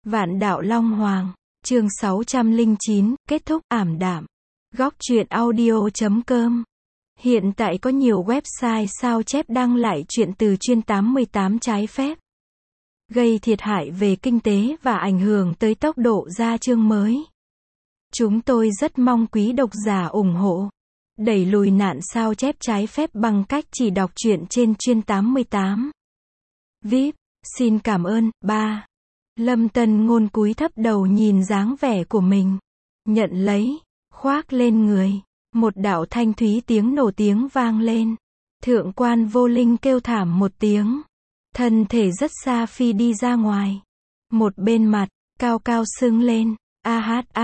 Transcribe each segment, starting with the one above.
Vạn đạo Long Hoàng, chương 609, kết thúc ảm đạm. Góc truyện audio.com. Hiện tại có nhiều website sao chép đăng lại truyện từ chuyên 88 trái phép, gây thiệt hại về kinh tế và ảnh hưởng tới tốc độ ra chương mới. Chúng tôi rất mong quý độc giả ủng hộ, đẩy lùi nạn sao chép trái phép bằng cách chỉ đọc truyện trên chuyên 88. VIP, xin cảm ơn. 3. Lâm Tân Ngôn cúi thấp đầu nhìn dáng vẻ của mình, nhận lấy, khoác lên người. Một đạo thanh thúy tiếng nổ tiếng vang lên. Thượng quan Vô Linh kêu thảm một tiếng, thân thể rất xa phi đi ra ngoài. Một bên mặt cao cao sưng lên. A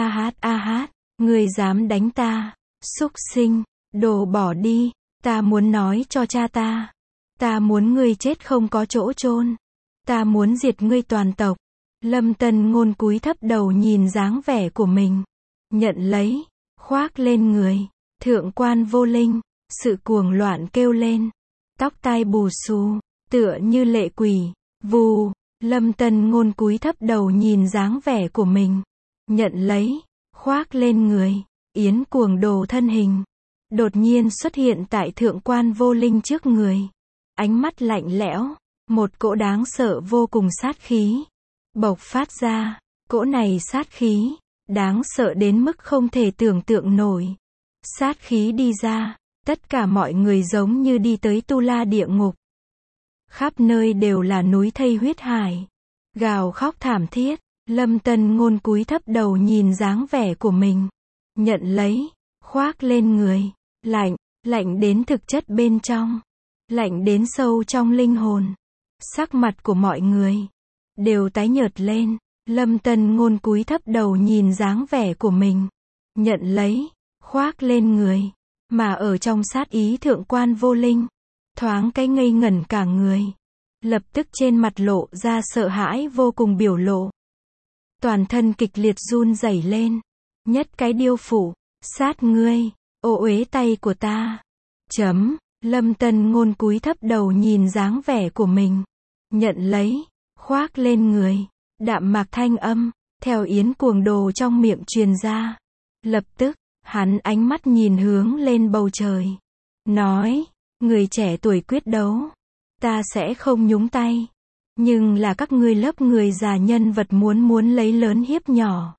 hát, ngươi dám đánh ta, súc sinh, đồ bỏ đi, ta muốn nói cho cha ta. Ta muốn ngươi chết không có chỗ chôn. Ta muốn diệt ngươi toàn tộc. Lâm Tân Ngôn cúi thấp đầu nhìn dáng vẻ của mình, nhận lấy, khoác lên người. Thượng quan Vô Linh, sự cuồng loạn kêu lên, tóc tai bù xù, tựa như lệ quỷ. Vù, Lâm Tân Ngôn cúi thấp đầu nhìn dáng vẻ của mình, nhận lấy, khoác lên người. Yến Cuồng Đồ thân hình đột nhiên xuất hiện tại Thượng quan Vô Linh trước người, ánh mắt lạnh lẽo, một cỗ đáng sợ vô cùng sát khí bộc phát ra. Cỗ này sát khí đáng sợ đến mức không thể tưởng tượng nổi. Sát khí đi ra, tất cả mọi người giống như đi tới tu la địa ngục. Khắp nơi đều là núi thây huyết hải, gào khóc thảm thiết. Lâm Tân Ngôn cúi thấp đầu nhìn dáng vẻ của mình, nhận lấy, khoác lên người. Lạnh, lạnh đến thực chất bên trong, lạnh đến sâu trong linh hồn. Sắc mặt của mọi người đều tái nhợt lên. Lâm Tân Ngôn cúi thấp đầu nhìn dáng vẻ của mình, nhận lấy, khoác lên người. Mà ở trong sát ý Thượng quan Vô Linh, thoáng cái ngây ngẩn cả người, lập tức trên mặt lộ ra sợ hãi vô cùng biểu lộ. Toàn thân kịch liệt run rẩy lên. Nhất cái điêu phủ, sát ngươi, ô uế tay của ta. Lâm Tân Ngôn cúi thấp đầu nhìn dáng vẻ của mình, nhận lấy, khoác lên người. Đạm mạc thanh âm theo Yến Cuồng Đồ trong miệng truyền ra. Lập tức, hắn ánh mắt nhìn hướng lên bầu trời, nói, người trẻ tuổi quyết đấu, ta sẽ không nhúng tay. Nhưng là các ngươi lớp người già nhân vật muốn lấy lớn hiếp nhỏ,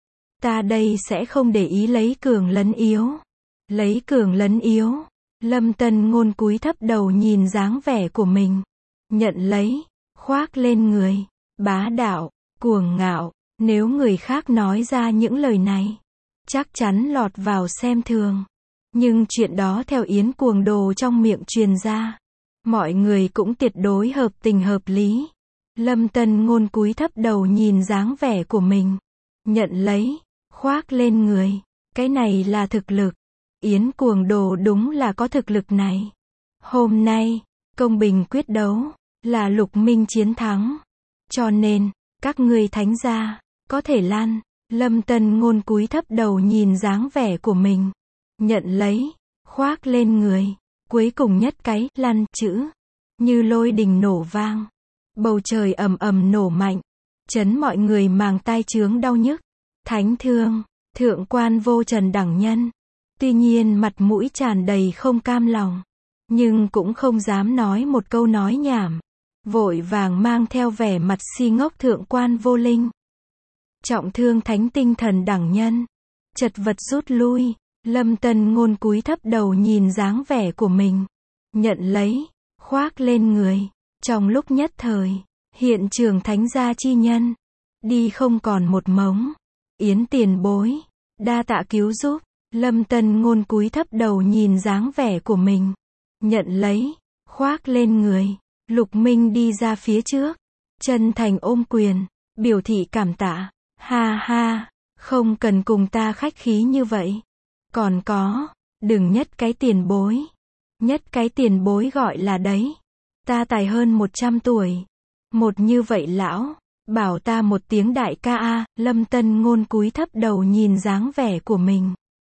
ta đây sẽ không để ý lấy cường lấn yếu. Lấy cường lấn yếu. Lâm Tân Ngôn cúi thấp đầu nhìn dáng vẻ của mình, nhận lấy, khoác lên người. Bá đạo, cuồng ngạo, nếu người khác nói ra những lời này, chắc chắn lọt vào xem thường. Nhưng chuyện đó theo Yến Cuồng Đồ trong miệng truyền ra, mọi người cũng tuyệt đối hợp tình hợp lý. Lâm Tân Ngôn cúi thấp đầu nhìn dáng vẻ của mình, nhận lấy, khoác lên người. Cái này là thực lực. Yến Cuồng Đồ đúng là có thực lực này. Hôm nay, công bình quyết đấu, là Lục Minh chiến thắng. Cho nên, các ngươi thánh gia, có thể lăn. Lâm Tân Ngôn cúi thấp đầu nhìn dáng vẻ của mình, nhận lấy, khoác lên người. Cuối cùng nhất cái lăn chữ, như lôi đình nổ vang. Bầu trời ầm ầm nổ mạnh, chấn mọi người màng tai chướng đau nhức. Thánh thương, Thượng quan Vô Trần đẳng nhân, tuy nhiên mặt mũi tràn đầy không cam lòng, nhưng cũng không dám nói một câu nói nhảm, vội vàng mang theo vẻ mặt si ngốc Thượng quan Vô Linh. Trọng thương thánh tinh thần đẳng nhân, chật vật rút lui. Lâm Tân Ngôn cúi thấp đầu nhìn dáng vẻ của mình, nhận lấy, khoác lên người. Trong lúc nhất thời, hiện trường thánh gia chi nhân đi không còn một mống. Yến tiền bối, đa tạ cứu giúp. Lâm Tân Ngôn cúi thấp đầu nhìn dáng vẻ của mình, nhận lấy, khoác lên người. Lục Minh đi ra phía trước, chân thành ôm quyền, biểu thị cảm tạ. Ha ha, không cần cùng ta khách khí như vậy. Còn có, đừng nhất cái tiền bối. Nhất cái tiền bối gọi là đấy. Ta tài hơn 100 tuổi. Một như vậy lão, bảo ta một tiếng đại ca a. Lâm Tân Ngôn cúi thấp đầu nhìn dáng vẻ của mình,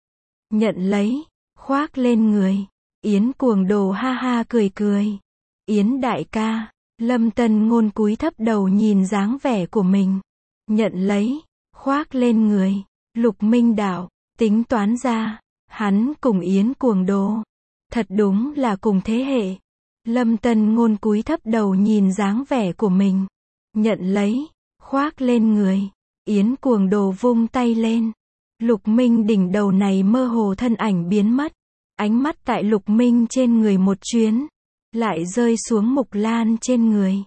nhận lấy, khoác lên người. Yến Cuồng Đồ ha ha cười cười. Yến đại ca. Lâm Tân Ngôn cúi thấp đầu nhìn dáng vẻ của mình, nhận lấy, khoác lên người. Lục Minh đạo, tính toán ra, hắn cùng Yến Cuồng Đồ, thật đúng là cùng thế hệ. Lâm Tân Ngôn cúi thấp đầu nhìn dáng vẻ của mình, nhận lấy, khoác lên người. Yến Cuồng Đồ vung tay lên. Lục Minh đỉnh đầu này mơ hồ thân ảnh biến mất. Ánh mắt tại Lục Minh trên người một chuyến, lại rơi xuống Mục Lan trên người.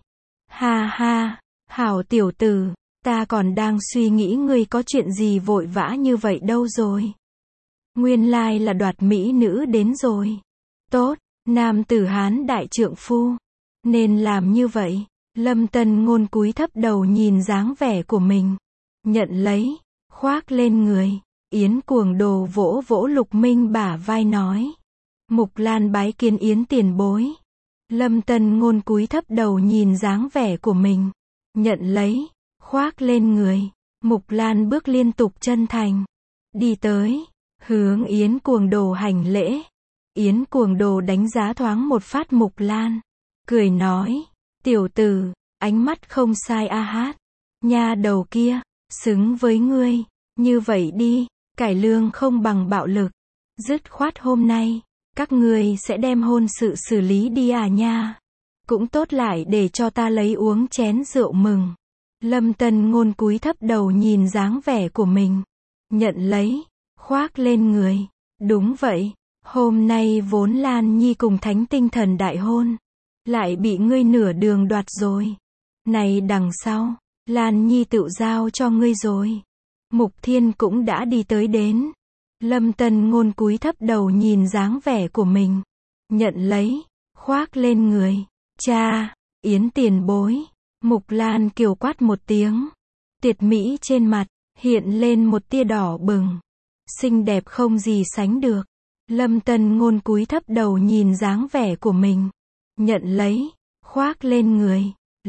Ha ha, hảo tiểu tử, ta còn đang suy nghĩ ngươi có chuyện gì vội vã như vậy đâu rồi. Nguyên lai là đoạt mỹ nữ đến rồi. Tốt, nam tử Hán đại trượng phu, nên làm như vậy. Lâm Tân Ngôn cúi thấp đầu nhìn dáng vẻ của mình, nhận lấy, khoác lên người. Yến Cuồng Đồ vỗ vỗ Lục Minh bả vai nói. Mục Lan bái kiến Yến tiền bối. Lâm Tân Ngôn cúi thấp đầu nhìn dáng vẻ của mình, nhận lấy, khoác lên người. Mục Lan bước liên tục chân thành, đi tới, hướng Yến Cuồng Đồ hành lễ. Yến Cuồng Đồ đánh giá thoáng một phát Mục Lan, cười nói, tiểu tử, ánh mắt không sai a hát. Nha đầu kia, xứng với ngươi, như vậy đi, cải lương không bằng bạo lực. Dứt khoát hôm nay, các ngươi sẽ đem hôn sự xử lý đi à nha. Cũng tốt lại để cho ta lấy uống chén rượu mừng. Lâm Tân Ngôn cúi thấp đầu nhìn dáng vẻ của mình, nhận lấy, khoác lên người. Đúng vậy, hôm nay vốn Lan Nhi cùng Thánh Tinh Thần đại hôn, lại bị ngươi nửa đường đoạt rồi. Này đằng sau, Lan Nhi tự giao cho ngươi rồi. Mục Thiên cũng đã đi tới đến. Lâm Tân Ngôn cúi thấp đầu nhìn dáng vẻ của mình, nhận lấy, khoác lên người. Cha, Yến tiền bối. Mục Lan kiều quát một tiếng, tuyệt mỹ trên mặt hiện lên một tia đỏ bừng, xinh đẹp không gì sánh được. Lâm Tân Ngôn cúi thấp đầu nhìn dáng vẻ của mình, nhận lấy, khoác lên người.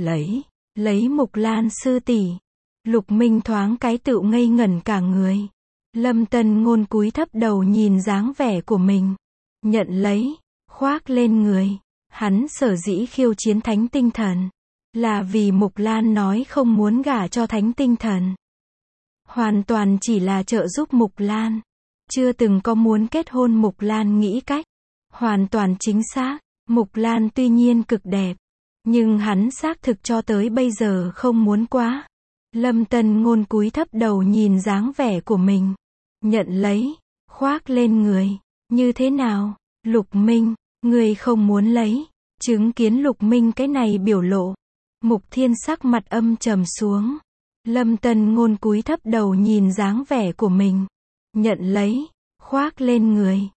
Lấy Mục Lan sư tỷ. Lục Minh thoáng cái tựu ngây ngẩn cả người. Lâm Tân Ngôn cúi thấp đầu nhìn dáng vẻ của mình, nhận lấy, khoác lên người. Hắn sở dĩ khiêu chiến Thánh Tinh Thần, là vì Mục Lan nói không muốn gả cho Thánh Tinh Thần. Hoàn toàn chỉ là trợ giúp Mục Lan, chưa từng có muốn kết hôn. Mục Lan nghĩ cách, hoàn toàn chính xác. Mục Lan tuy nhiên cực đẹp, nhưng hắn xác thực cho tới bây giờ không muốn quá. Lâm Tân Ngôn cúi thấp đầu nhìn dáng vẻ của mình, nhận lấy, khoác lên người. Như thế nào, Lục Minh, người không muốn lấy? Chứng kiến Lục Minh cái này biểu lộ, Mục Thiên sắc mặt âm trầm xuống. Lâm Tân Ngôn cúi thấp đầu nhìn dáng vẻ của mình, nhận lấy, khoác lên người.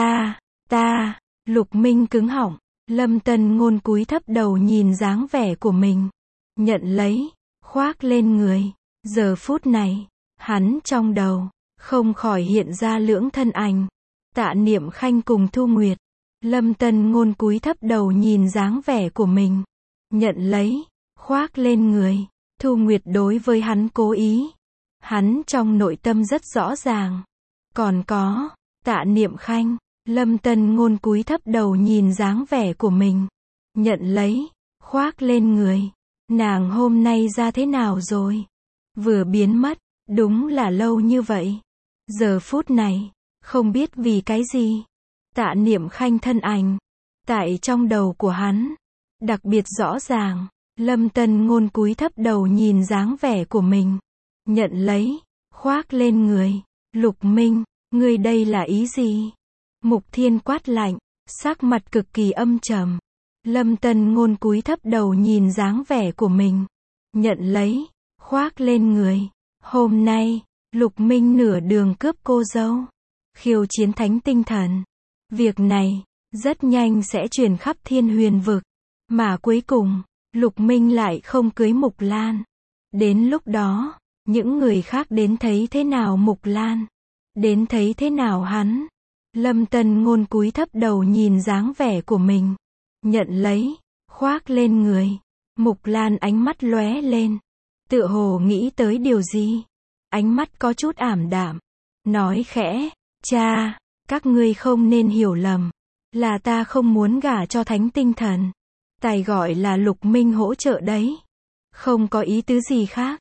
Ta, Lục Minh cứng họng. Lâm Tân Ngôn cúi thấp đầu nhìn dáng vẻ của mình, nhận lấy, khoác lên người. Giờ phút này, hắn trong đầu không khỏi hiện ra lưỡng thân ảnh, Tạ Niệm Khanh cùng Thu Nguyệt. Lâm Tân Ngôn cúi thấp đầu nhìn dáng vẻ của mình, nhận lấy, khoác lên người. Thu Nguyệt đối với hắn cố ý, hắn trong nội tâm rất rõ ràng. Còn có Tạ Niệm Khanh. Lâm Tân Ngôn cúi thấp đầu nhìn dáng vẻ của mình, nhận lấy, khoác lên người. Nàng hôm nay ra thế nào rồi? Vừa biến mất, đúng là lâu như vậy. Giờ phút này, không biết vì cái gì, Tạ Niệm Khanh thân ảnh tại trong đầu của hắn đặc biệt rõ ràng. Lâm Tân Ngôn cúi thấp đầu nhìn dáng vẻ của mình, nhận lấy, khoác lên người. Lục Minh, ngươi đây là ý gì? Mục Thiên quát lạnh, sắc mặt cực kỳ âm trầm. Lâm Tân Ngôn cúi thấp đầu nhìn dáng vẻ của mình, nhận lấy, khoác lên người. Hôm nay, Lục Minh nửa đường cướp cô dâu, khiêu chiến Thánh Tinh Thần. Việc này, rất nhanh sẽ truyền khắp Thiên Huyền vực. Mà cuối cùng, Lục Minh lại không cưới Mục Lan. Đến lúc đó, những người khác đến thấy thế nào Mục Lan? Đến thấy thế nào hắn? Lâm Tân Ngôn cúi thấp đầu nhìn dáng vẻ của mình, nhận lấy, khoác lên người. Mục Lan ánh mắt lóe lên, tựa hồ nghĩ tới điều gì. Ánh mắt có chút ảm đạm, nói khẽ, cha, các ngươi không nên hiểu lầm, là ta không muốn gả cho Thánh Tinh Thần. Tài gọi là Lục Minh hỗ trợ đấy, không có ý tứ gì khác.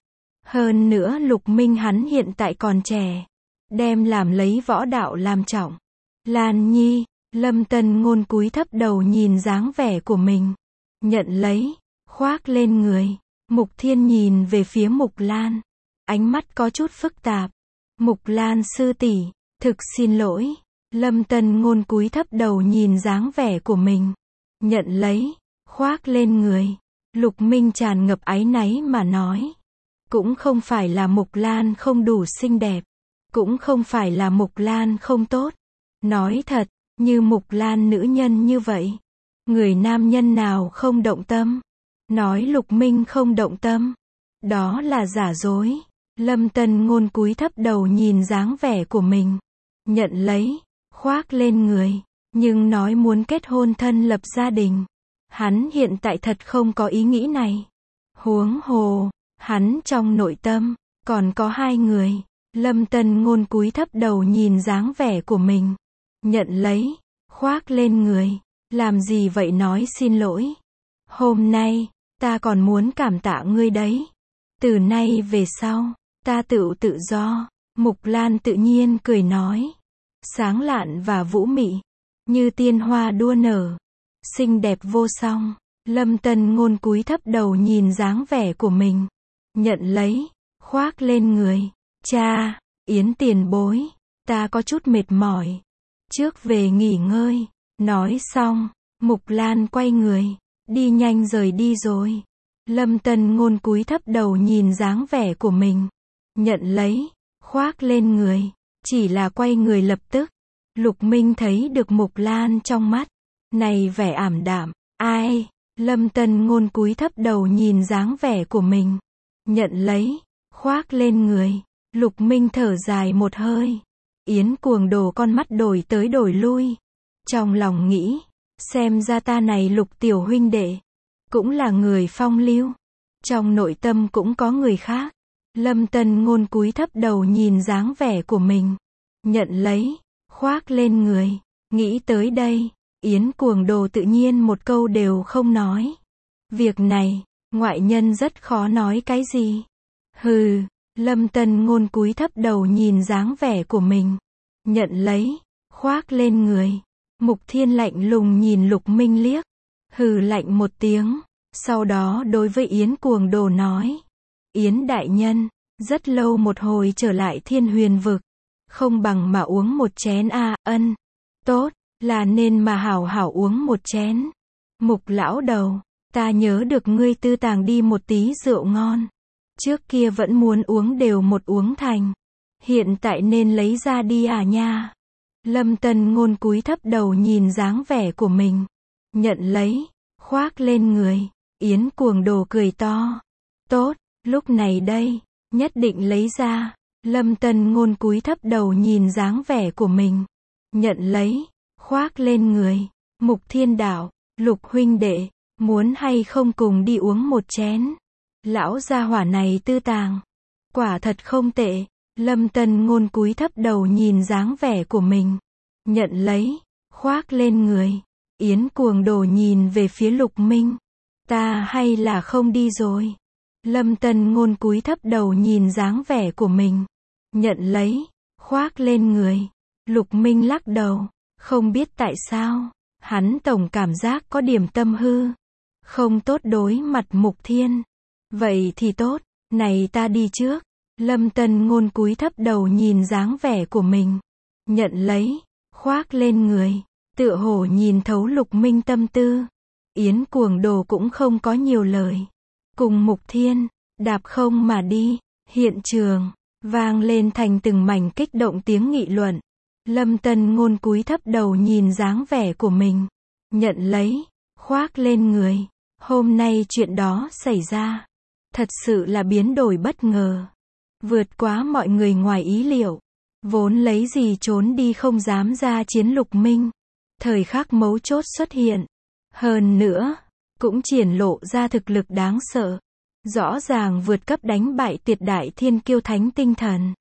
Hơn nữa Lục Minh hắn hiện tại còn trẻ. Đem làm lấy võ đạo làm trọng. Lan Nhi, Lâm Tân Ngôn cúi thấp đầu nhìn dáng vẻ của mình. Nhận lấy, khoác lên người. Mục Thiên nhìn về phía Mục Lan. Ánh mắt có chút phức tạp. Mục Lan sư tỷ, thực xin lỗi. Lâm Tân Ngôn cúi thấp đầu nhìn dáng vẻ của mình. Nhận lấy, khoác lên người. Lục Minh tràn ngập áy náy mà nói. Cũng không phải là Mục Lan không đủ xinh đẹp. Cũng không phải là Mục Lan không tốt. Nói thật, như Mục Lan nữ nhân như vậy. Người nam nhân nào không động tâm? Nói Lục Minh không động tâm. Đó là giả dối. Lâm Tân Ngôn cúi thấp đầu nhìn dáng vẻ của mình. Nhận lấy, khoác lên người. Nhưng nói muốn kết hôn thân lập gia đình. Hắn hiện tại thật không có ý nghĩ này. Huống hồ, hắn trong nội tâm, còn có hai người. Lâm Tân Ngôn cúi thấp đầu nhìn dáng vẻ của mình. Nhận lấy, khoác lên người. Làm gì vậy nói xin lỗi. Hôm nay, ta còn muốn cảm tạ ngươi đấy. Từ nay về sau, ta tự do. Mục Lan tự nhiên cười nói. Sáng lạn và vũ mị. Như tiên hoa đua nở. Xinh đẹp vô song. Lâm Tân Ngôn cúi thấp đầu nhìn dáng vẻ của mình. Nhận lấy, khoác lên người. Cha, Yến tiền bối. Ta có chút mệt mỏi. Trước về nghỉ ngơi. Nói xong, Mục Lan quay người. Đi nhanh rời đi rồi. Lâm Tân Ngôn cúi thấp đầu nhìn dáng vẻ của mình. Nhận lấy, khoác lên người. Chỉ là quay người lập tức. Lục Minh thấy được Mục Lan trong mắt. Này vẻ ảm đạm. Ai? Lâm Tân Ngôn cúi thấp đầu nhìn dáng vẻ của mình. Nhận lấy, khoác lên người. Lục Minh thở dài một hơi. Yến cuồng đồ con mắt đổi tới đổi lui. Trong lòng nghĩ, xem ra ta này Lục tiểu huynh đệ, cũng là người phong lưu. Trong nội tâm cũng có người khác. Lâm Tân Ngôn cúi thấp đầu nhìn dáng vẻ của mình. Nhận lấy, khoác lên người. Nghĩ tới đây, Yến cuồng đồ tự nhiên một câu đều không nói. Việc này, ngoại nhân rất khó nói cái gì. Hừ, Lâm Tân Ngôn cúi thấp đầu nhìn dáng vẻ của mình. Nhận lấy, khoác lên người. Mục Thiên lạnh lùng nhìn Lục Minh liếc. Hừ lạnh một tiếng. Sau đó đối với Yến cuồng đồ nói. Yến đại nhân, rất lâu một hồi trở lại Thiên Huyền vực. Không bằng mà uống một chén a. Ân. Tốt, là nên mà hảo hảo uống một chén. Mục lão đầu, ta nhớ được ngươi tư tàng đi một tí rượu ngon. Trước kia vẫn muốn uống đều một uống thành. Hiện tại nên lấy ra đi à nha. Lâm Tân Ngôn cúi thấp đầu nhìn dáng vẻ của mình. Nhận lấy, khoác lên người. Yến cuồng đồ cười to. Tốt, lúc này đây, nhất định lấy ra. Lâm Tân Ngôn cúi thấp đầu nhìn dáng vẻ của mình. Nhận lấy, khoác lên người. Mục Thiên đạo, Lục huynh đệ, muốn hay không cùng đi uống một chén. Lão gia hỏa này tư tàng. Quả thật không tệ. Lâm Tân Ngôn cúi thấp đầu nhìn dáng vẻ của mình. Nhận lấy, khoác lên người. Yến cuồng đồ nhìn về phía Lục Minh. Ta hay là không đi rồi. Lâm Tân Ngôn cúi thấp đầu nhìn dáng vẻ của mình. Nhận lấy, khoác lên người. Lục Minh lắc đầu. Không biết tại sao, hắn tổng cảm giác có điểm tâm hư. Không tốt đối mặt Mục Thiên. Vậy thì tốt, này ta đi trước. Lâm Tân Ngôn cúi thấp đầu nhìn dáng vẻ của mình. Nhận lấy, khoác lên người. Tựa hồ nhìn thấu Lục Minh tâm tư. Yến cuồng đồ cũng không có nhiều lời. Cùng Mục Thiên, đạp không mà đi. Hiện trường, vang lên thành từng mảnh kích động tiếng nghị luận. Lâm Tân Ngôn cúi thấp đầu nhìn dáng vẻ của mình. Nhận lấy, khoác lên người. Hôm nay chuyện đó xảy ra. Thật sự là biến đổi bất ngờ. Vượt quá mọi người ngoài ý liệu. Vốn lấy gì trốn đi không dám ra chiến Lục Minh. Thời khắc mấu chốt xuất hiện. Hơn nữa, cũng triển lộ ra thực lực đáng sợ. Rõ ràng vượt cấp đánh bại tuyệt đại thiên kiêu thánh tinh thần.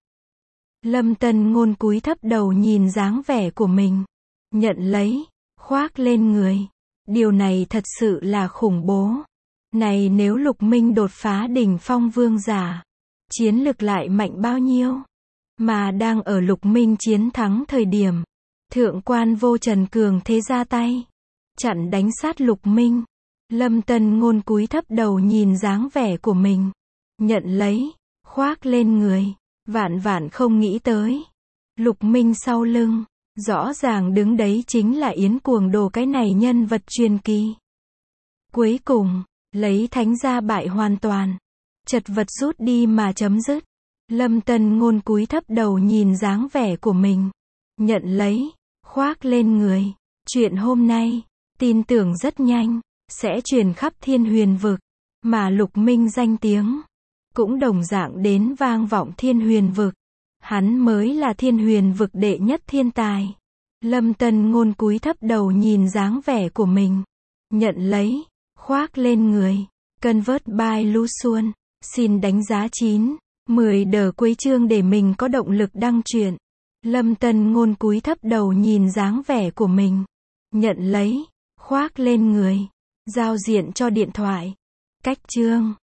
Lâm Tân Ngôn cúi thấp đầu nhìn dáng vẻ của mình. Nhận lấy, khoác lên người. Điều này thật sự là khủng bố. Này nếu Lục Minh đột phá đỉnh phong vương giả. chiến lực lại mạnh bao nhiêu. Mà đang ở Lục Minh chiến thắng thời điểm, thượng quan vô Trần cường thế ra tay, chặn đánh sát Lục Minh. Lâm Tân Ngôn cúi thấp đầu nhìn dáng vẻ của mình, nhận lấy, khoác lên người, vạn vạn không nghĩ tới. Lục Minh sau lưng, rõ ràng đứng đấy chính là Yến Cuồng Đồ cái này nhân vật truyền kỳ. Cuối cùng, lấy thánh ra bại hoàn toàn, chật vật rút đi mà chấm dứt. Lâm Tân Ngôn cúi thấp đầu nhìn dáng vẻ của mình, nhận lấy, khoác lên người. Chuyện hôm nay, tin tưởng rất nhanh, sẽ truyền khắp Thiên Huyền vực, mà Lục Minh danh tiếng, cũng đồng dạng đến vang vọng Thiên Huyền vực. Hắn mới là Thiên Huyền vực đệ nhất thiên tài. Lâm Tân Ngôn cúi thấp đầu nhìn dáng vẻ của mình, nhận lấy, khoác lên người. Convert by Lu Xuân, xin đánh giá 9, 10 đờ cuối chương để mình có động lực đăng truyện. Lâm Tân Ngôn cúi thấp đầu nhìn dáng vẻ của mình, nhận lấy, khoác lên người. Giao diện cho điện thoại. Cách chương